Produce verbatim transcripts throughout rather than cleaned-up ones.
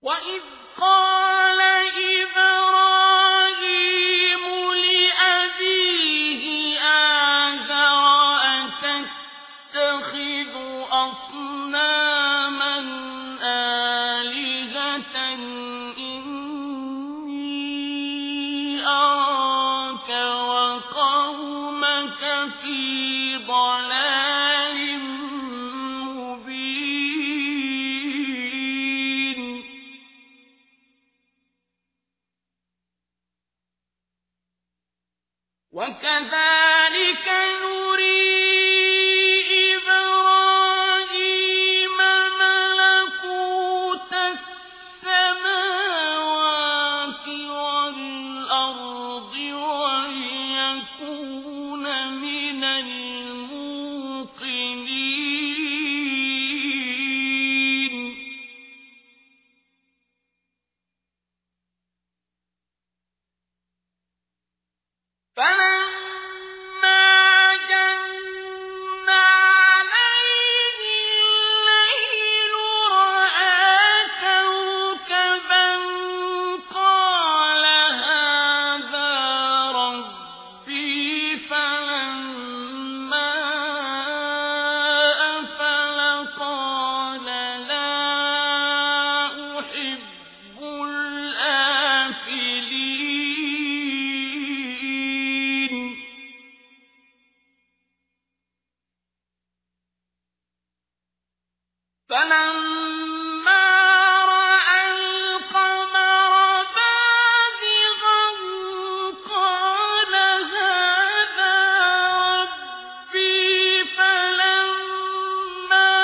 وإذ قال إبراهيم لأبيه آزر أتتخذ أصناما آلهة إني أراك وقومك في ضلال مبين وكذلك نري إبراهيم ملكوت السماوات والأرض وليكون من الموقنين فلما جن عليه الليل رأى كوكبا قال هذا ربي فلما أفل قال لا أحب الآفلين فلما رأى القمر بازغا قال هذا ربي فلما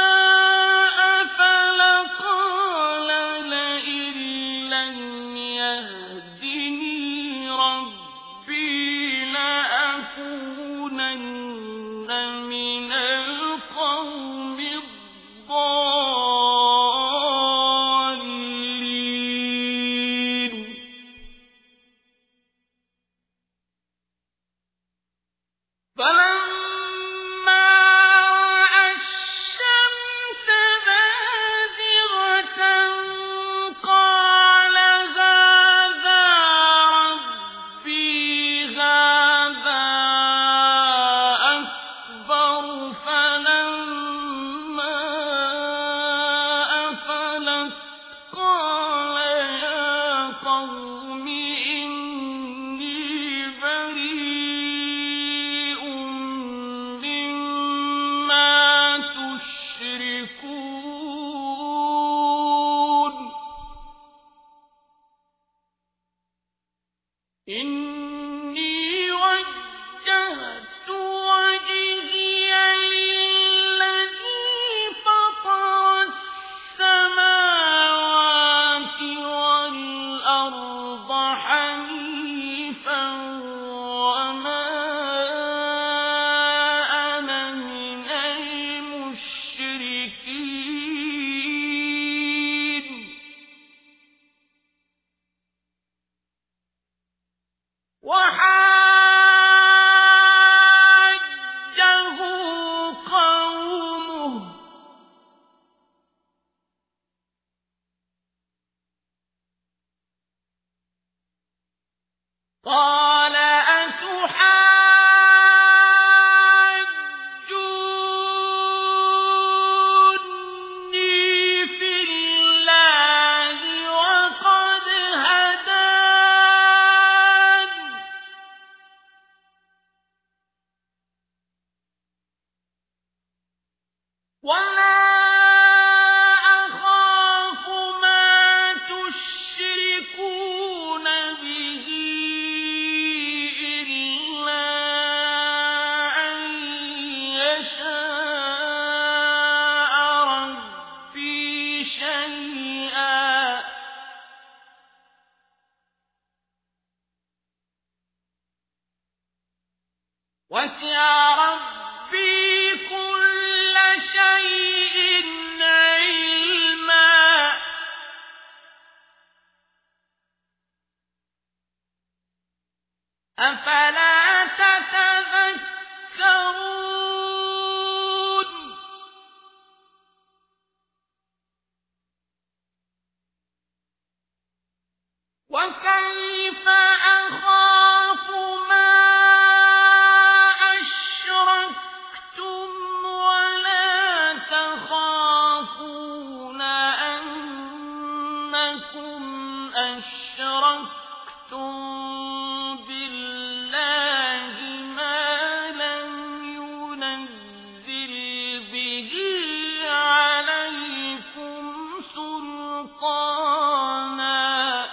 أفل قال لئن لم يهدني ربي لأكونن من القوم الضالين فلما رأى الشمس بازغة قال هذا ربي هذا أكبر فلما أفلت قال يا قوم إني بريء مما تشركون إني وجهت وجهي للذي فطر السماوات والأرض حنيفا وما أنا من المشركين وحاجه قومه قال أتحاجوني في الله وقد هدان ولا أخاف ما تشركون به إلا أن يشاء ربي شيئا وسع ربي كل شيء علما أفلا تتذكرون وكيف أخاف ما أشركتم ولا تخافون أنكم أشركتم بالله ما لم ينزل به عليكم سلطانا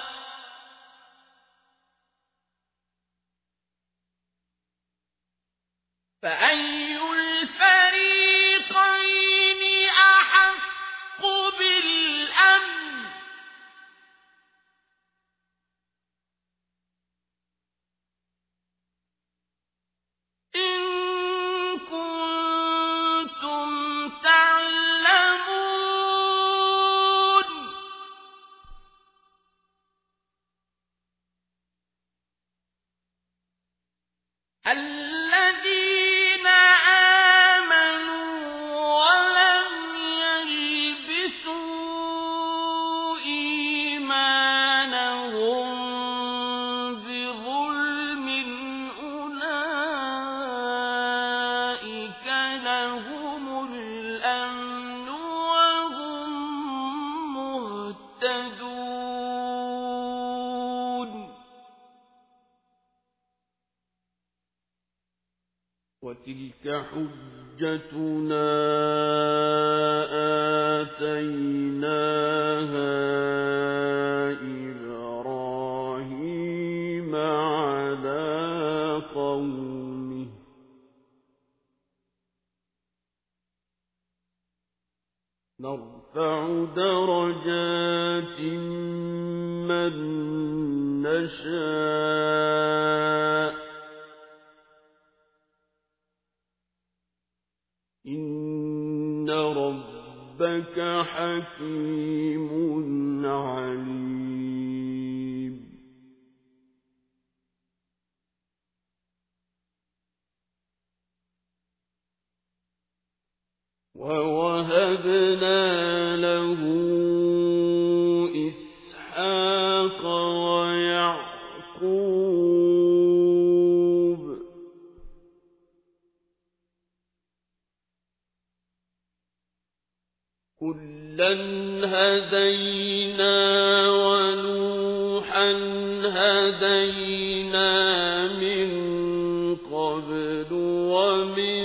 فأي الفريقين أحق بالأمن إن كنتم تعلمون الذين آمنوا ولم يلبسوا إيمانهم بظلم أولئك لهم الأمن وهم مهتدون وتلك حجتنا آتيناها إبراهيم على قومه نرفع درجات من نشاء إن ربك حكيم عليم ووهبنا له إسحاق ويعقوب كلا هدينا ونوحا هدينا من قبل ومن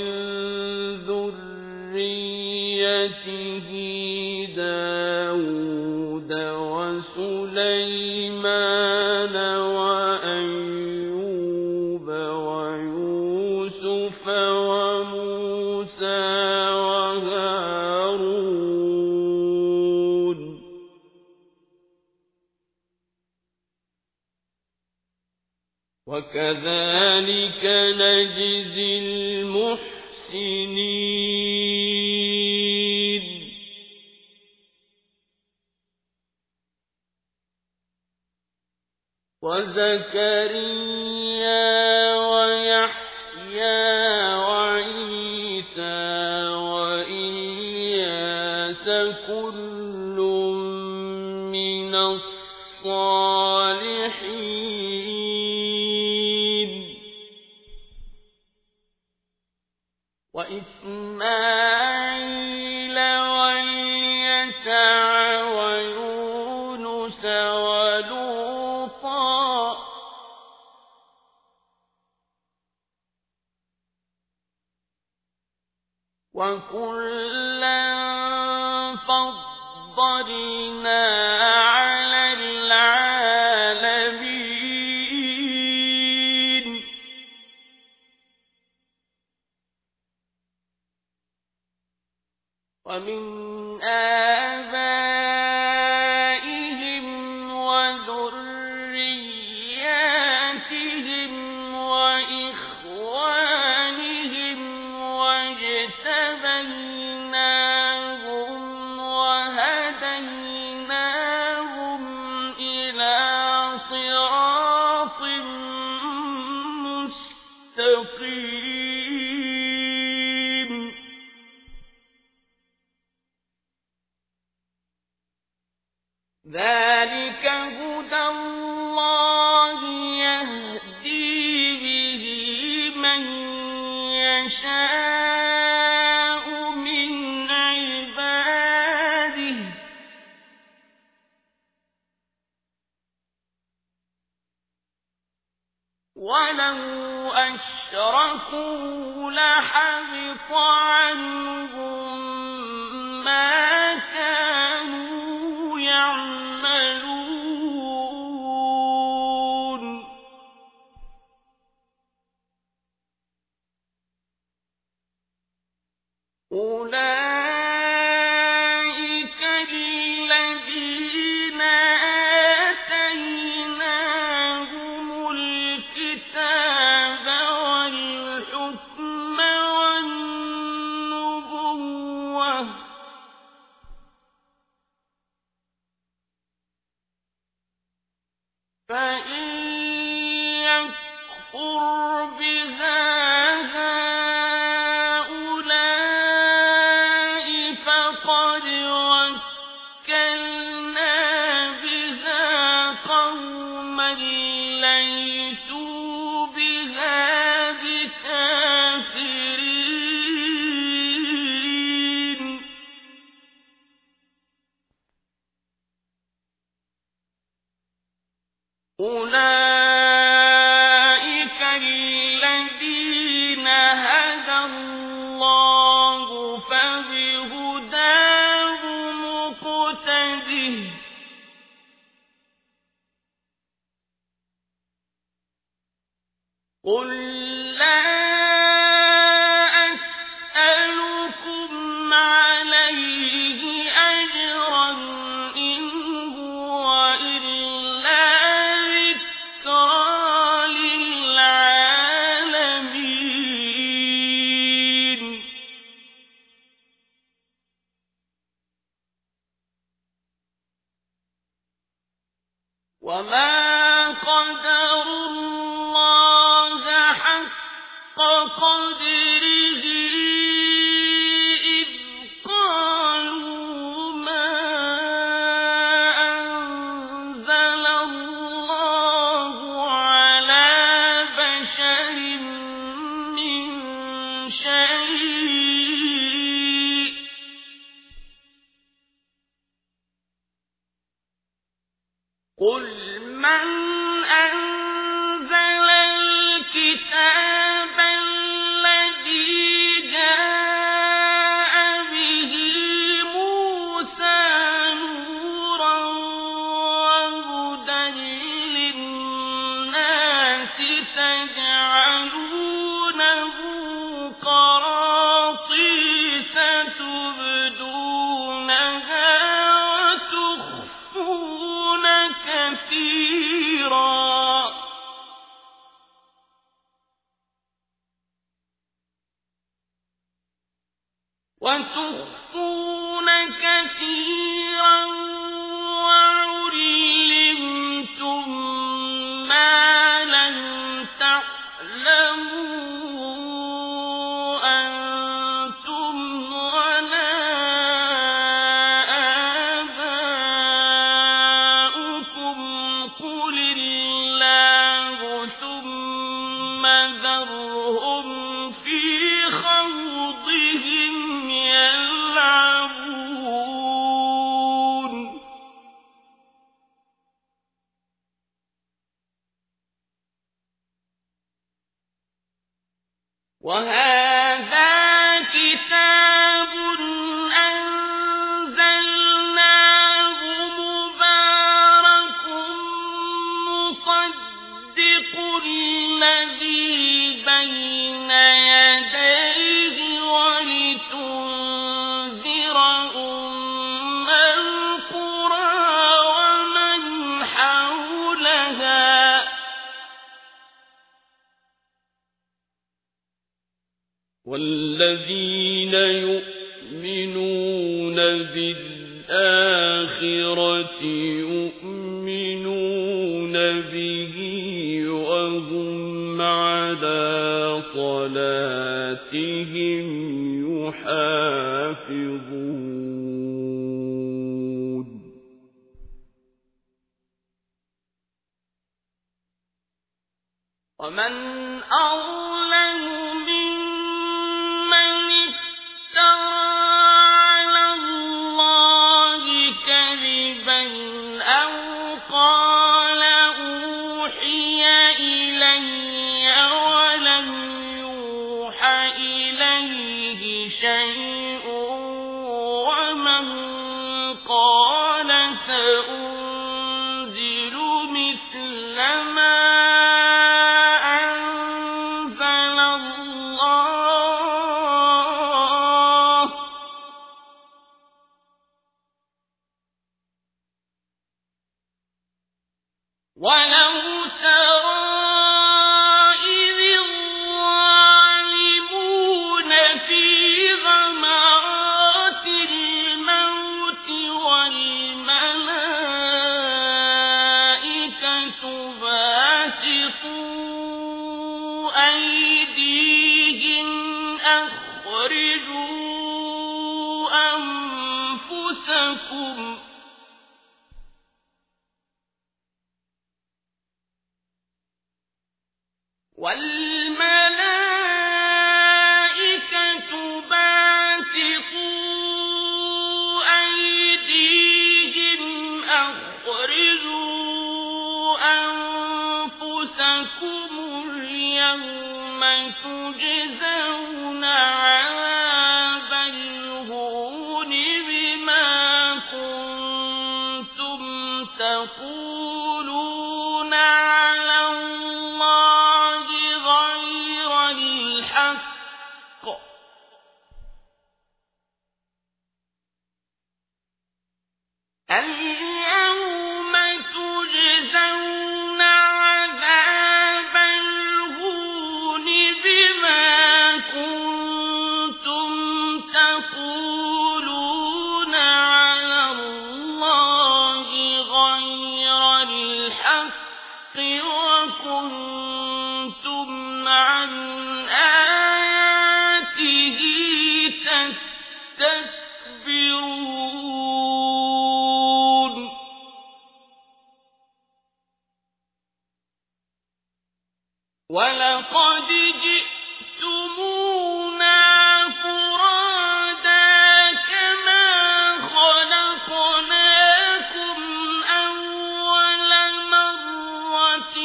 ذريته داود وسليمان وأيوب ويوسف وموسى وهارون وكذلك نجزي المحسنين وزكريا ويحيى وعيسى وإلياس كل من الصالحين وإسماعيل واليسع ويونس ولوطا وكلا فضلنا على العالمين ومن آبائهم وذرياتهم وإخوانهم واجتبيناهم وهديناهم إلى صراط مستقيم ذلك هدى الله يشاء من عباده ولو أشركوا لحبط عنهم ما كانوا يعملون أولئك الذين آتيناهم الكتاب والحكم والنبوة فإن يكفر بها أولئك الذين هدى الله فبهداه مقتده قل لا أسألكم عليه أجرا إن هو إلا ذكرى للعالمين وما قدروا الله حق قدره إذ قالوا ما أنزل الله على بشر من شيء قل من أنزل الكتاب الذي جاء به موسى نورا وهدى للناس تجعلونه قراطيس تبدونها وتخفون كثيرا وتخفون كثيرا وعلمتم ما لم تعلموا أنتم ولا آباؤكم قل الله ثم ذرهم في خوضهم يلعبون وهذا كتاب أنزلناه مبارك مصدق الذي بين يديه ولتنذر أم القرى ومن حولها والذين يؤمنون بالآخرة يؤمنون به وهم على صلاتهم يحافظون ومن أظلم ممن كاذبا أو قال أوحي إلي ولم يوحى إليه شيء ومن قال سأنزل مثل ما أنزل الله ولو ترى إذ الظالمون في غمرات الموت والملائكة باسطوا أيديهم أخرجوا أنفسكم والملائكة باسطوا أيديهم أخرجوا أنفسكم اليوم تجزون عذاب الهون بما كنتم تقولون على الله غير الحق اليوم تجزون عذاب الهون بما كنتم تقولون على الله غير الحق وكنتم عن آياته تستكبرون ولقد جئتمونا فرادا كما خلقناكم أول مرة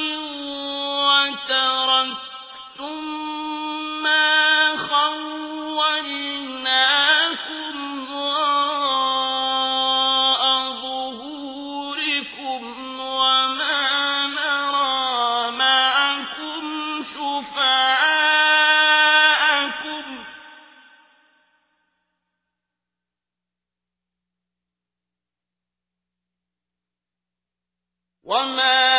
وتركتم ما خولناكم وراء ظهوركم وما نرى معكم شفعاءكم وما